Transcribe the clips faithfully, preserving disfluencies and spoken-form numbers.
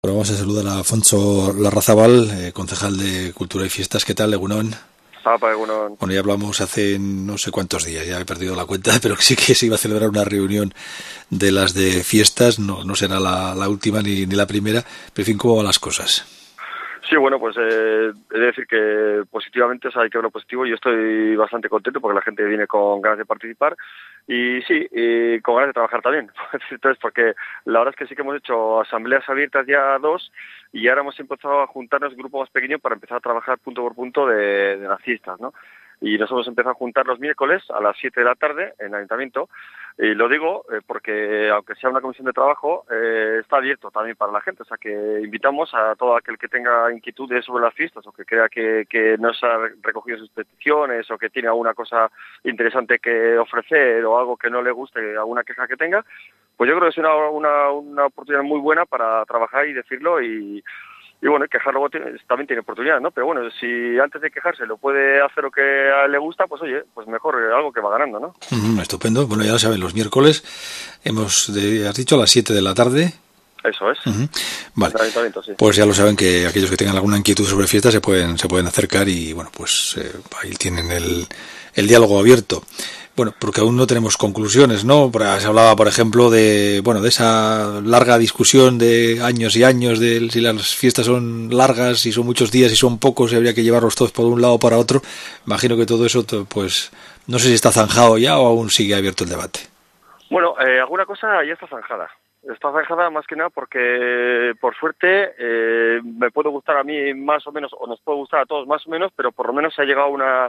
Ahora vamos a saludar a Afonso Larrazábal, eh, concejal de Cultura y Fiestas. ¿Qué tal, Egunon? Apa, Egunon. Bueno, ya hablamos hace no sé cuántos días, ya he perdido la cuenta, pero sí que se iba a celebrar una reunión de las de fiestas, no, no será la, la última ni, ni la primera, pero en fin, ¿cómo van las cosas? Sí, bueno, pues eh, he de decir que positivamente, o sea, hay que verlo positivo. Yo estoy bastante contento porque la gente viene con ganas de participar y sí, y con ganas de trabajar también. Entonces, porque la verdad es que sí que hemos hecho asambleas abiertas ya dos y ahora hemos empezado a juntarnos grupos más pequeños para empezar a trabajar punto por punto de, de las fiestas, ¿no? Y nos hemos empezado a juntar los miércoles a las siete de la tarde en el ayuntamiento. Y lo digo eh, porque, aunque sea una comisión de trabajo, eh, está abierto también para la gente. O sea, que invitamos a todo aquel que tenga inquietudes sobre las fiestas o que crea que, que no se ha recogido sus peticiones o que tiene alguna cosa interesante que ofrecer o algo que no le guste, alguna queja que tenga, pues yo creo que es una, una, una oportunidad muy buena para trabajar y decirlo y... Y bueno, quejar luego tiene, también tiene oportunidad, ¿no? Pero bueno, si antes de quejarse lo puede hacer lo que a él le gusta, pues oye, pues mejor algo que va ganando, ¿no? Mm, estupendo. Bueno, ya lo saben, los miércoles hemos, de, has dicho, a las siete de la tarde. Eso es. Uh-huh. Vale. Sí. Pues ya lo saben que aquellos que tengan alguna inquietud sobre fiestas se pueden se pueden acercar y bueno, pues eh, ahí tienen el, el diálogo abierto. Bueno, porque aún no tenemos conclusiones, ¿no? Se hablaba, por ejemplo, de bueno de esa larga discusión de años y años de si las fiestas son largas, si son muchos días, si son pocos, si habría que llevarlos todos por un lado o para otro. Imagino que todo eso, pues, no sé si está zanjado ya o aún sigue abierto el debate. Bueno, eh, alguna cosa ya está zanjada. Está zanjada más que nada porque, por suerte, eh, me puede gustar a mí más o menos, o nos puede gustar a todos más o menos, pero por lo menos se ha llegado a una,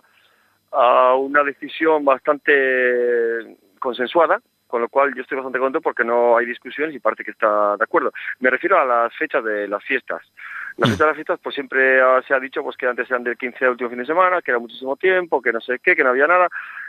a una decisión bastante consensuada, con lo cual yo estoy bastante contento porque no hay discusiones y parece que está de acuerdo. Me refiero a las fechas de las fiestas. Las fechas de las fiestas, pues siempre se ha dicho pues que antes eran del quince al último fin de semana, que era muchísimo tiempo, que no sé qué, que no había nada.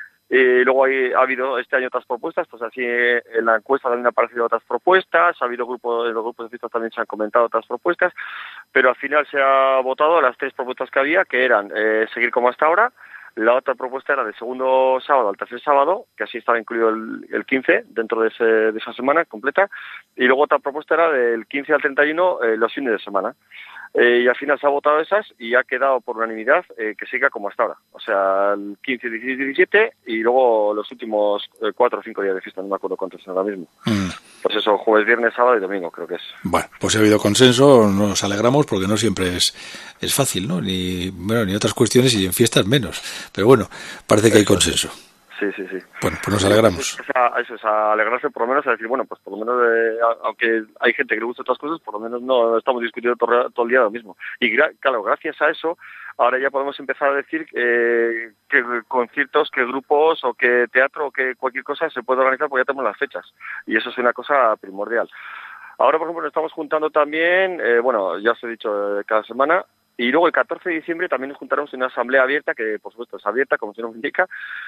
Y luego hay, ha habido este año otras propuestas, pues así en la encuesta también han aparecido otras propuestas, ha habido grupos, en los grupos de fiestas también se han comentado otras propuestas, pero al final se ha votado las tres propuestas que había, que eran eh, seguir como hasta ahora. La otra propuesta era del segundo sábado al tercer sábado, que así estaba incluido el, el quince dentro de, ese, de esa semana completa, y luego otra propuesta era del quince al treinta y uno eh, los fines de semana. Eh, y al final se ha votado esas y ha quedado por unanimidad eh, que siga como hasta ahora. O sea, el quince, dieciséis, diecisiete y luego los últimos eh, cuatro o cinco días de fiesta, no me acuerdo cuántos son ahora mismo. Mm. Pues eso, jueves, viernes, sábado y domingo creo que es. Bueno, pues ha habido consenso, nos alegramos porque no siempre es, es fácil, ¿no? Ni, bueno, ni otras cuestiones y en fiestas menos. Pero bueno, parece que hay consenso. Sí, sí, sí. Bueno, pues nos alegramos. Es a, eso es a alegrarse por lo menos a decir, bueno, pues por lo menos, eh, aunque hay gente que le gusta otras cosas, por lo menos no estamos discutiendo todo, todo el día lo mismo. Y gra- claro, gracias a eso, ahora ya podemos empezar a decir eh, qué conciertos, qué grupos o qué teatro o qué cualquier cosa se puede organizar porque ya tenemos las fechas. Y eso es una cosa primordial. Ahora, por ejemplo, nos estamos juntando también, eh, bueno, ya os he dicho, eh, cada semana. Y luego el catorce de diciembre también nos juntaremos en una asamblea abierta, que por supuesto es abierta, como se nos indica,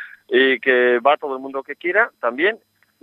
y que va todo el mundo que quiera también,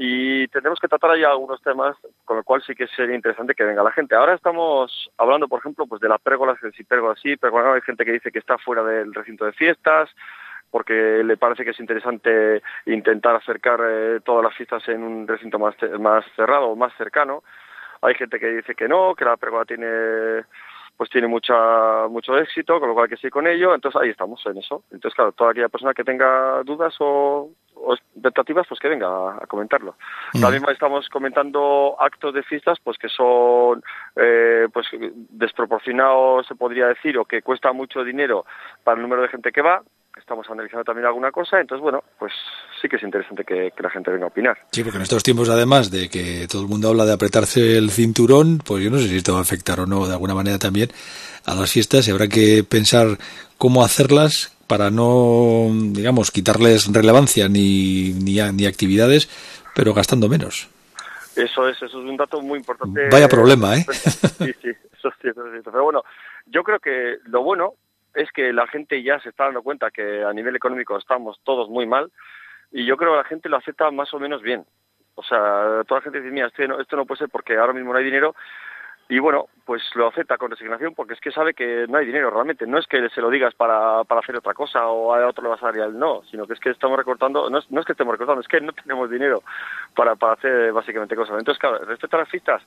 y tendremos que tratar ahí algunos temas, con lo cual sí que sería interesante que venga la gente. Ahora estamos hablando, por ejemplo, pues de las pérgolas, que si pérgolas sí, pérgolas no, hay gente que dice que está fuera del recinto de fiestas, porque le parece que es interesante intentar acercar eh, todas las fiestas en un recinto más, más cerrado o más cercano. Hay gente que dice que no, que la pérgola tiene... pues tiene mucha mucho éxito, con lo cual hay que seguir con ello, entonces ahí estamos en eso. Entonces, claro, toda aquella persona que tenga dudas o, o expectativas, pues que venga a, a comentarlo. Mm. También estamos comentando actos de fiestas, pues que son eh, pues desproporcionados, se podría decir, o que cuesta mucho dinero para el número de gente que va. Estamos analizando también alguna cosa, entonces, bueno, pues sí que es interesante que, que la gente venga a opinar. Sí, porque en estos tiempos, además de que todo el mundo habla de apretarse el cinturón, pues yo no sé si esto va a afectar o no de alguna manera también a las fiestas, y habrá que pensar cómo hacerlas para no, digamos, quitarles relevancia ni, ni, ni actividades, pero gastando menos. Eso es, eso es un dato muy importante. Vaya problema, ¿eh? Sí, sí, eso es cierto, eso es cierto. Pero bueno, yo creo que lo bueno es que la gente ya se está dando cuenta que a nivel económico estamos todos muy mal, y yo creo que la gente lo acepta más o menos bien. O sea, toda la gente dice, mira, esto no, esto no puede ser porque ahora mismo no hay dinero, y bueno, pues lo acepta con resignación porque es que sabe que no hay dinero realmente. No es que se lo digas para, para hacer otra cosa o a otro le vas a dar el no, sino que es que estamos recortando, no es, no es que estemos recortando, es que no tenemos dinero para, para hacer básicamente cosas. Entonces, claro, respecto a las fiestas,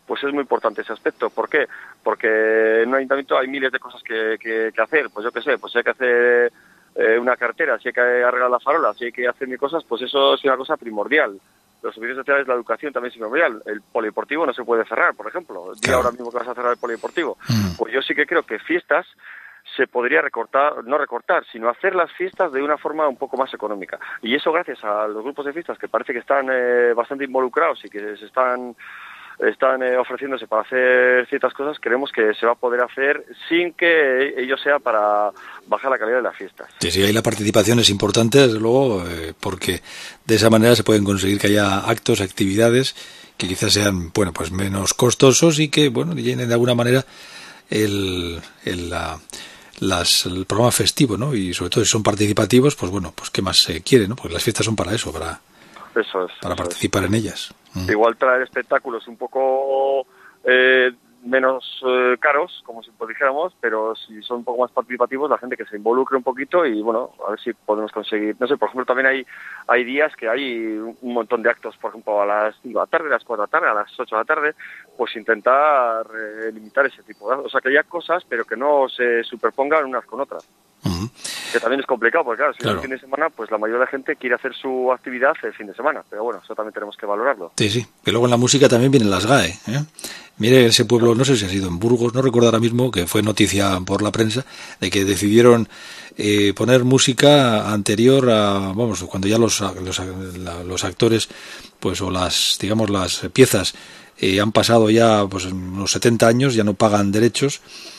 pues es muy importante ese aspecto. ¿Por qué? Porque en un ayuntamiento hay miles de cosas que, que, que hacer, pues yo qué sé, pues si hay que hacer eh, una cartera, si hay que arreglar la farola, si hay que hacer mil cosas, pues eso es una cosa primordial. Los servicios sociales, la educación también es primordial. El polideportivo no se puede cerrar, por ejemplo. Claro. Ahora mismo que vas a cerrar el polideportivo. Mm. Pues yo sí que creo que fiestas se podría recortar, no recortar, sino hacer las fiestas de una forma un poco más económica. Y eso gracias a los grupos de fiestas que parece que están eh, bastante involucrados y que se están están eh, ofreciéndose para hacer ciertas cosas, creemos que se va a poder hacer sin que ello sea para bajar la calidad de las fiestas. Sí, sí, ahí la participación es importante, desde luego, eh, porque de esa manera se pueden conseguir que haya actos, actividades que quizás sean, bueno, pues menos costosos y que, bueno, llenen de alguna manera el, el, la, las, el programa festivo, ¿no? Y sobre todo si son participativos, pues bueno, pues qué más se quiere, ¿no? Porque las fiestas son para eso, para, eso es, para eso participar es. en ellas. Igual traer espectáculos un poco eh, menos eh, caros, como si pues dijéramos, pero si son un poco más participativos, la gente que se involucre un poquito y bueno, a ver si podemos conseguir, no sé, por ejemplo, también hay hay días que hay un montón de actos, por ejemplo, a las cinco de la tarde, a las cuatro de la tarde, a las ocho de la tarde, pues intentar eh, limitar ese tipo de, o sea, que haya cosas, pero que no se superpongan unas con otras. Uh-huh. Que también es complicado, porque claro, si claro. es el fin de semana, pues la mayoría de la gente quiere hacer su actividad el fin de semana, pero bueno, eso también tenemos que valorarlo. Sí, sí, que luego en la música también vienen las G A E, ¿eh? Mire, ese pueblo, no sé si ha sido en Burgos, no recuerdo ahora mismo, que fue noticia por la prensa, de que decidieron eh, poner música anterior a, vamos, cuando ya los, los, los actores, pues, o las, digamos, las piezas eh, han pasado ya, pues, unos setenta años, ya no pagan derechos,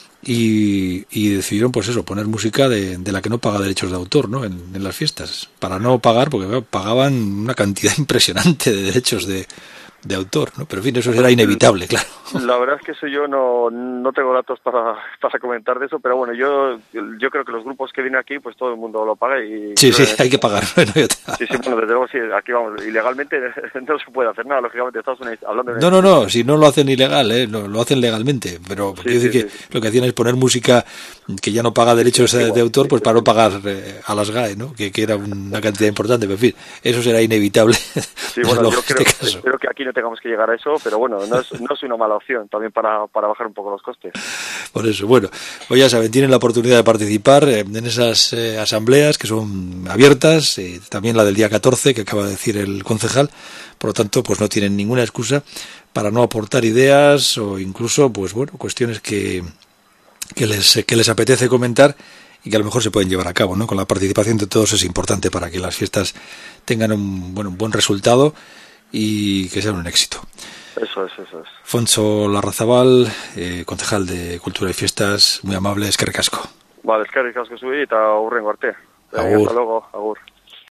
Y, y decidieron, pues eso, poner música de, de la que no paga derechos de autor, ¿no? En, en las fiestas, para no pagar, porque claro, pagaban una cantidad impresionante de derechos de, de autor, ¿no? Pero en fin, eso será inevitable, claro. La verdad es que eso yo no, no tengo datos para, para comentar de eso, pero bueno, yo yo creo que los grupos que vienen aquí, pues todo el mundo lo paga y... Sí, sí, hay que pagar. Bueno, sí, sí, bueno, desde luego sí, aquí vamos, ilegalmente no se puede hacer nada, lógicamente, Estados Unidos, hablando de... No, no, no, si no lo hacen ilegal, ¿eh? Lo, lo hacen legalmente, pero sí, quiero decir sí, que sí. lo que hacían es poner música que ya no paga derechos sí, sí, de autor, pues para no pagar eh, a las G A E, ¿no? Que, que era una cantidad importante, pero en fin, eso será inevitable. Sí, bueno, yo creo, este espero que aquí no tengamos que llegar a eso, pero bueno, no es, no es una mala opción también para, para bajar un poco los costes. Por eso, bueno, pues ya saben, tienen la oportunidad de participar en esas eh, asambleas que son abiertas, eh, también la del día catorce que acaba de decir el concejal, por lo tanto, pues no tienen ninguna excusa para no aportar ideas o incluso, pues bueno, cuestiones que, que les que les apetece comentar y que a lo mejor se pueden llevar a cabo, ¿no? Con la participación de todos es importante para que las fiestas tengan un, bueno, un buen resultado y que sean un éxito. Eso es, eso es. Fonso Larrazabal, eh, concejal de Cultura y Fiestas, muy amable, eskerrik asko. Vale, eskerrik asko zuri eta hurrengo arte. Agur. Hasta luego, agur.